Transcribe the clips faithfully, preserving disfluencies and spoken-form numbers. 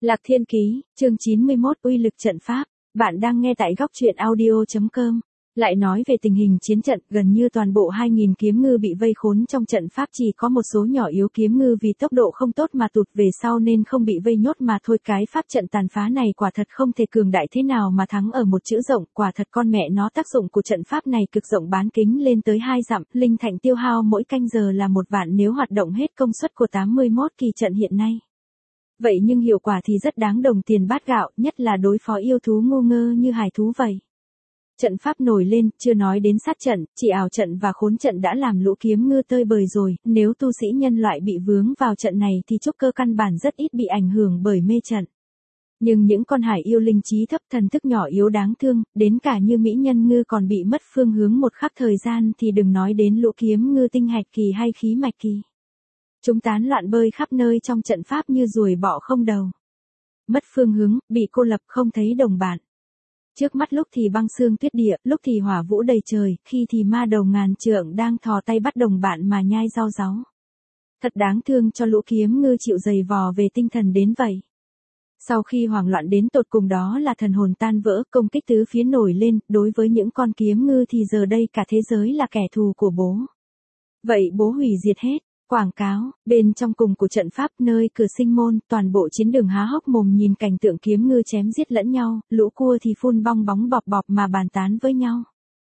Lạc Thiên Ký, chương chín mươi mốt Uy lực trận pháp. Bạn đang nghe tại góc truyện audio chấm com. Lại nói về tình hình chiến trận, gần như toàn bộ hai nghìn kiếm ngư bị vây khốn trong trận pháp, chỉ có một số nhỏ yếu kiếm ngư vì tốc độ không tốt mà tụt về sau nên không bị vây nhốt mà thôi. Cái pháp trận tàn phá này quả thật không thể cường đại thế nào mà thắng ở một chữ rộng, quả thật con mẹ nó tác dụng của trận pháp này cực rộng, bán kính lên tới hai dặm, linh thạch tiêu hao mỗi canh giờ là một vạn nếu hoạt động hết công suất của tám mươi mốt kỳ trận hiện nay. Vậy nhưng hiệu quả thì rất đáng đồng tiền bát gạo, nhất là đối phó yêu thú ngu ngơ như hải thú vậy. Trận pháp nổi lên, chưa nói đến sát trận, chỉ ảo trận và khốn trận đã làm lũ kiếm ngư tơi bời rồi, nếu tu sĩ nhân loại bị vướng vào trận này thì trúc cơ căn bản rất ít bị ảnh hưởng bởi mê trận. Nhưng những con hải yêu linh trí thấp, thần thức nhỏ yếu đáng thương, đến cả như mỹ nhân ngư còn bị mất phương hướng một khắc thời gian thì đừng nói đến lũ kiếm ngư tinh hạch kỳ hay khí mạch kỳ. Chúng tán loạn bơi khắp nơi trong trận pháp như ruồi bọ không đầu. Mất phương hướng, bị cô lập không thấy đồng bạn. Trước mắt lúc thì băng xương tuyết địa, lúc thì hỏa vũ đầy trời, khi thì ma đầu ngàn trượng đang thò tay bắt đồng bạn mà nhai rau ráu. Thật đáng thương cho lũ kiếm ngư chịu dày vò về tinh thần đến vậy. Sau khi hoảng loạn đến tột cùng đó là thần hồn tan vỡ, công kích tứ phía nổi lên, đối với những con kiếm ngư thì giờ đây cả thế giới là kẻ thù của bố. Vậy bố hủy diệt hết. Quảng cáo, bên trong cùng của trận pháp nơi cửa sinh môn, toàn bộ chiến đường há hốc mồm nhìn cảnh tượng kiếm ngư chém giết lẫn nhau, lũ cua thì phun bong bóng bọp bọp mà bàn tán với nhau.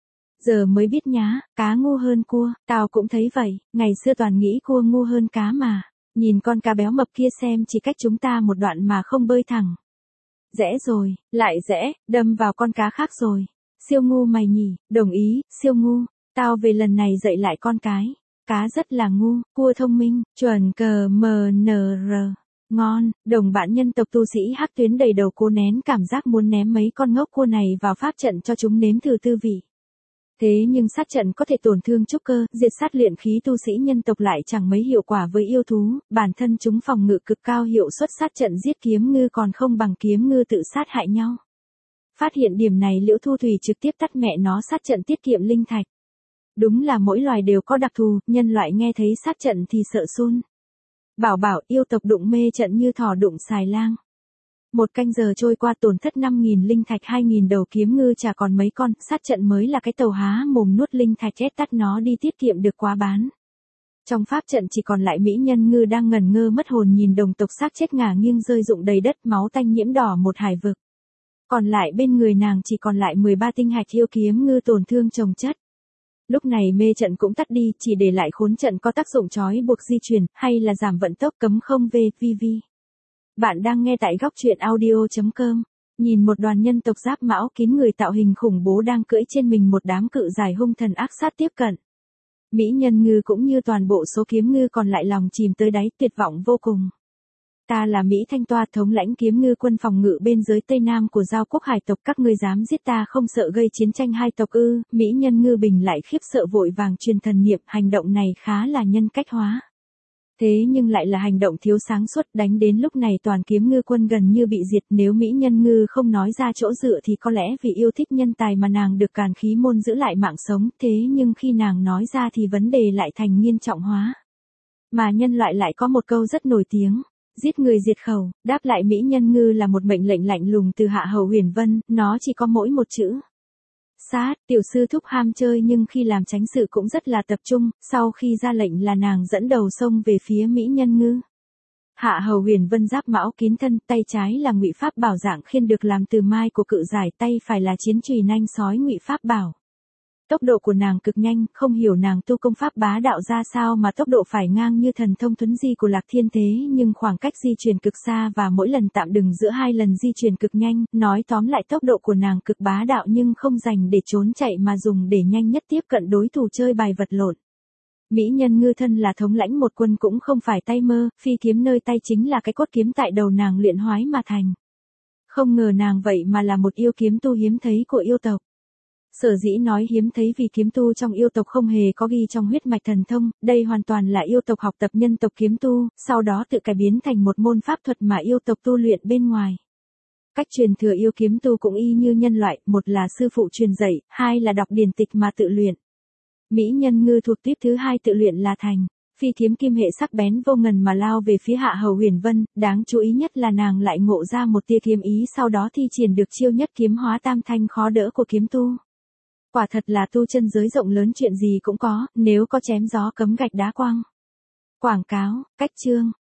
Giờ mới biết nhá, cá ngu hơn cua, tao cũng thấy vậy, ngày xưa toàn nghĩ cua ngu hơn cá mà. Nhìn con cá béo mập kia xem, chỉ cách chúng ta một đoạn mà không bơi thẳng. Rẽ rồi, lại rẽ, đâm vào con cá khác rồi. Siêu ngu mày nhỉ, đồng ý, siêu ngu, tao về lần này dạy lại con cái. Cá rất là ngu, cua thông minh, chuẩn cờ mờ nờ rờ. Ngon, đồng bạn nhân tộc tu sĩ hắc tuyến đầy đầu cố nén cảm giác muốn ném mấy con ngốc cua này vào pháp trận cho chúng nếm thử tư vị. Thế nhưng sát trận có thể tổn thương trúc cơ, diệt sát luyện khí tu sĩ nhân tộc lại chẳng mấy hiệu quả với yêu thú, bản thân chúng phòng ngự cực cao, hiệu suất sát trận giết kiếm ngư còn không bằng kiếm ngư tự sát hại nhau. Phát hiện điểm này Liễu Thu Thủy trực tiếp tắt mẹ nó sát trận tiết kiệm linh thạch. Đúng là mỗi loài đều có đặc thù, nhân loại nghe thấy sát trận thì sợ run. Bảo bảo yêu tộc đụng mê trận như thỏ đụng xài lang. Một canh giờ trôi qua tổn thất năm nghìn linh thạch, hai nghìn đầu kiếm ngư chả còn mấy con, sát trận mới là cái tàu há mồm nuốt linh thạch, chết tắt nó đi tiết kiệm được quá bán. Trong pháp trận chỉ còn lại mỹ nhân ngư đang ngẩn ngơ mất hồn nhìn đồng tộc xác chết ngả nghiêng rơi rụng đầy đất, máu tanh nhiễm đỏ một hải vực. Còn lại bên người nàng chỉ còn lại mười ba tinh hạch yêu kiếm ngư tổn thương chồng chất. Lúc này mê trận cũng tắt đi, chỉ để lại khốn trận có tác dụng trói buộc di chuyển, hay là giảm vận tốc cấm không v v. Bạn đang nghe tại góc truyện audio chấm com. Nhìn một đoàn nhân tộc giáp mão kín người tạo hình khủng bố đang cưỡi trên mình một đám cự dài hung thần ác sát tiếp cận. Mỹ nhân ngư cũng như toàn bộ số kiếm ngư còn lại lòng chìm tới đáy, tuyệt vọng vô cùng. Ta là Mỹ Thanh Toa, thống lãnh kiếm ngư quân phòng ngự bên giới Tây Nam của Giao quốc hải tộc, các ngươi dám giết ta không sợ gây chiến tranh hai tộc ư? Mỹ nhân ngư bình lại khiếp sợ vội vàng truyền thần niệm, hành động này khá là nhân cách hóa. Thế nhưng lại là hành động thiếu sáng suốt, đánh đến lúc này toàn kiếm ngư quân gần như bị diệt, nếu Mỹ nhân ngư không nói ra chỗ dựa thì có lẽ vì yêu thích nhân tài mà nàng được Càn Khí môn giữ lại mạng sống, thế nhưng khi nàng nói ra thì vấn đề lại thành nghiêm trọng hóa. Mà nhân loại lại có một câu rất nổi tiếng. Giết người diệt khẩu, đáp lại mỹ nhân ngư là một mệnh lệnh lạnh lùng từ Hạ Hầu Huyền Vân, nó chỉ có mỗi một chữ. Sát, tiểu sư thúc ham chơi nhưng khi làm chánh sự cũng rất là tập trung, sau khi ra lệnh là nàng dẫn đầu xông về phía mỹ nhân ngư. Hạ Hầu Huyền Vân giáp mão kín thân, tay trái là ngụy pháp bảo dạng khiên được làm từ mai của cự giải, tay phải là chiến chùy nanh sói ngụy pháp bảo. Tốc độ của nàng cực nhanh, không hiểu nàng tu công pháp bá đạo ra sao mà tốc độ phải ngang như thần thông thuấn di của Lạc Thiên thế, nhưng khoảng cách di chuyển cực xa và mỗi lần tạm dừng giữa hai lần di chuyển cực nhanh, nói tóm lại tốc độ của nàng cực bá đạo nhưng không dành để trốn chạy mà dùng để nhanh nhất tiếp cận đối thủ chơi bài vật lộn. Mỹ nhân ngư thân là thống lãnh một quân cũng không phải tay mơ, phi kiếm nơi tay chính là cái cốt kiếm tại đầu nàng luyện hoái mà thành. Không ngờ nàng vậy mà là một yêu kiếm tu hiếm thấy của yêu tộc. Sở dĩ nói hiếm thấy vì kiếm tu trong yêu tộc không hề có ghi trong huyết mạch thần thông, đây hoàn toàn là yêu tộc học tập nhân tộc kiếm tu, sau đó tự cải biến thành một môn pháp thuật mà yêu tộc tu luyện bên ngoài. Cách truyền thừa yêu kiếm tu cũng y như nhân loại, một là sư phụ truyền dạy, hai là đọc điển tịch mà tự luyện. Mỹ nhân ngư thuộc tiếp thứ hai tự luyện là thành. Phi kiếm kim hệ sắc bén vô ngần mà lao về phía Hạ Hầu Huyền Vân, đáng chú ý nhất là nàng lại ngộ ra một tia kiếm ý, sau đó thi triển được chiêu nhất kiếm hóa tam thanh khó đỡ của kiếm tu. Quả thật là tu chân giới rộng lớn, chuyện gì cũng có, nếu có chém gió cấm gạch đá quang. Quảng cáo, cách chương.